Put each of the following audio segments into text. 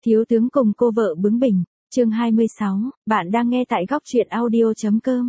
Thiếu tướng cùng cô vợ bướng bỉnh, chương 26, bạn đang nghe tại góc truyện audio.com.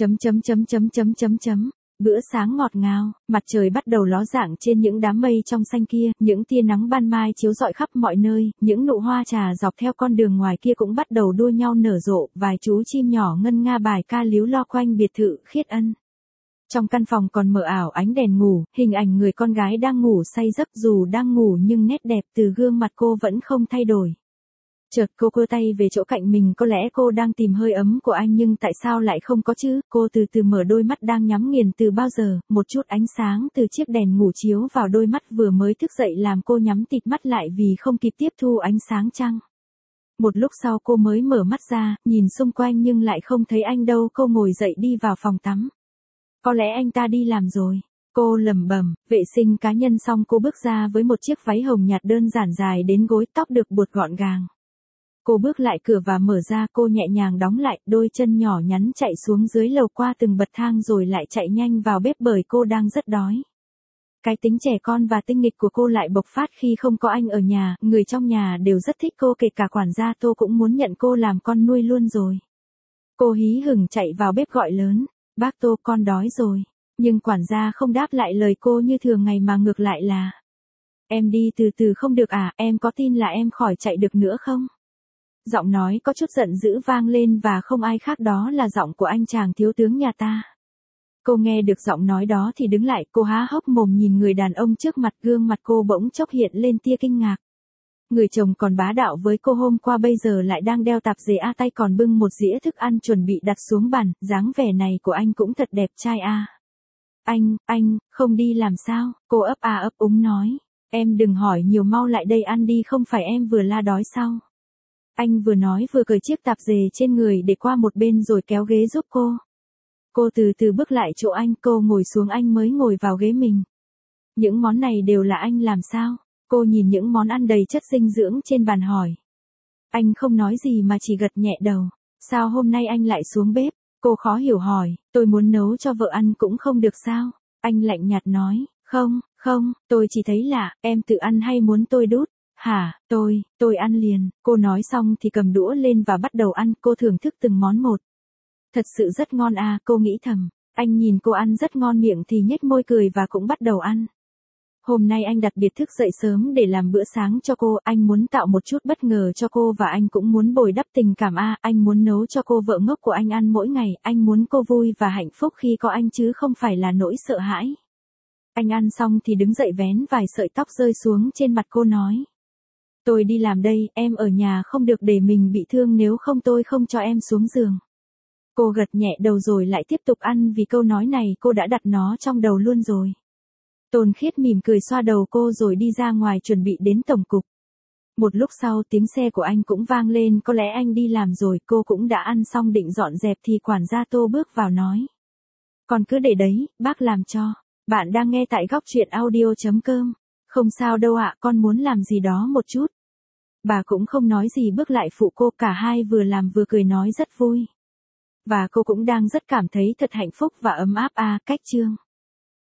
Bữa sáng ngọt ngào, mặt trời bắt đầu ló dạng trên những đám mây trong xanh kia, những tia nắng ban mai chiếu rọi khắp mọi nơi, những nụ hoa trà dọc theo con đường ngoài kia cũng bắt đầu đua nhau nở rộ, vài chú chim nhỏ ngân nga bài ca líu lo quanh biệt thự Khiết Ân. Trong căn phòng còn mờ ảo ánh đèn ngủ, hình ảnh người con gái đang ngủ say giấc, dù đang ngủ nhưng nét đẹp từ gương mặt cô vẫn không thay đổi. Chợt cô đưa tay về chỗ cạnh mình, có lẽ cô đang tìm hơi ấm của anh nhưng tại sao lại không có chứ? Cô từ từ mở đôi mắt đang nhắm nghiền từ bao giờ, một chút ánh sáng từ chiếc đèn ngủ chiếu vào đôi mắt vừa mới thức dậy làm cô nhắm tịt mắt lại vì không kịp tiếp thu ánh sáng trăng. Một lúc sau cô mới mở mắt ra, nhìn xung quanh nhưng lại không thấy anh đâu. Cô ngồi dậy đi vào phòng tắm. Có lẽ anh ta đi làm rồi. Cô lẩm bẩm. Vệ sinh cá nhân xong cô bước ra với một chiếc váy hồng nhạt đơn giản dài đến gối, tóc được buộc gọn gàng. Cô bước lại cửa và mở ra, cô nhẹ nhàng đóng lại, đôi chân nhỏ nhắn chạy xuống dưới lầu qua từng bậc thang rồi lại chạy nhanh vào bếp bởi cô đang rất đói. Cái tính trẻ con và tinh nghịch của cô lại bộc phát khi không có anh ở nhà, người trong nhà đều rất thích cô, kể cả quản gia Tô cũng muốn nhận cô làm con nuôi luôn rồi. Cô hí hửng chạy vào bếp gọi lớn, bác Tô, con đói rồi. Nhưng quản gia không đáp lại lời cô như thường ngày mà ngược lại là, em đi từ từ không được à, em có tin là em khỏi chạy được nữa không? Giọng nói có chút giận dữ vang lên và không ai khác đó là giọng của anh chàng thiếu tướng nhà ta. Cô nghe được giọng nói đó thì đứng lại, cô há hốc mồm nhìn người đàn ông trước mặt, gương mặt cô bỗng chốc hiện lên tia kinh ngạc. Người chồng còn bá đạo với cô hôm qua bây giờ lại đang đeo tạp dề tay còn bưng một dĩa thức ăn chuẩn bị đặt xuống bàn, dáng vẻ này của anh cũng thật đẹp trai a. Anh, không đi làm sao? Cô ấp ấp úng nói. Em đừng hỏi nhiều, mau lại đây ăn đi, không phải em vừa la đói sao? Anh vừa nói vừa cởi chiếc tạp dề trên người để qua một bên rồi kéo ghế giúp cô. Cô từ từ bước lại chỗ anh, cô ngồi xuống, anh mới ngồi vào ghế mình. Những món này đều là anh làm sao? Cô nhìn những món ăn đầy chất dinh dưỡng trên bàn hỏi. Anh không nói gì mà chỉ gật nhẹ đầu. Sao hôm nay anh lại xuống bếp? Cô khó hiểu hỏi, tôi muốn nấu cho vợ ăn cũng không được sao? Anh lạnh nhạt nói, không, tôi chỉ thấy lạ, em tự ăn hay muốn tôi đút? Hả, tôi ăn liền. Cô nói xong thì cầm đũa lên và bắt đầu ăn, cô thưởng thức từng món một. Thật sự rất ngon à, cô nghĩ thầm. Anh nhìn cô ăn rất ngon miệng thì nhếch môi cười và cũng bắt đầu ăn. Hôm nay anh đặc biệt thức dậy sớm để làm bữa sáng cho cô, anh muốn tạo một chút bất ngờ cho cô và anh cũng muốn bồi đắp tình cảm anh muốn nấu cho cô vợ ngốc của anh ăn mỗi ngày, anh muốn cô vui và hạnh phúc khi có anh chứ không phải là nỗi sợ hãi. Anh ăn xong thì đứng dậy vén vài sợi tóc rơi xuống trên mặt cô nói. Tôi đi làm đây, em ở nhà không được để mình bị thương, nếu không tôi không cho em xuống giường. Cô gật nhẹ đầu rồi lại tiếp tục ăn vì câu nói này cô đã đặt nó trong đầu luôn rồi. Tôn Khiết mỉm cười xoa đầu cô rồi đi ra ngoài chuẩn bị đến tổng cục. Một lúc sau tiếng xe của anh cũng vang lên, có lẽ anh đi làm rồi. Cô cũng đã ăn xong định dọn dẹp thì quản gia Tô bước vào nói. Con cứ để đấy, bác làm cho. Bạn đang nghe tại góc truyện audio.com. Không sao đâu ạ, con muốn làm gì đó một chút. Bà cũng không nói gì bước lại phụ cô, cả hai vừa làm vừa cười nói rất vui. Và cô cũng đang rất cảm thấy thật hạnh phúc và ấm áp cách chương.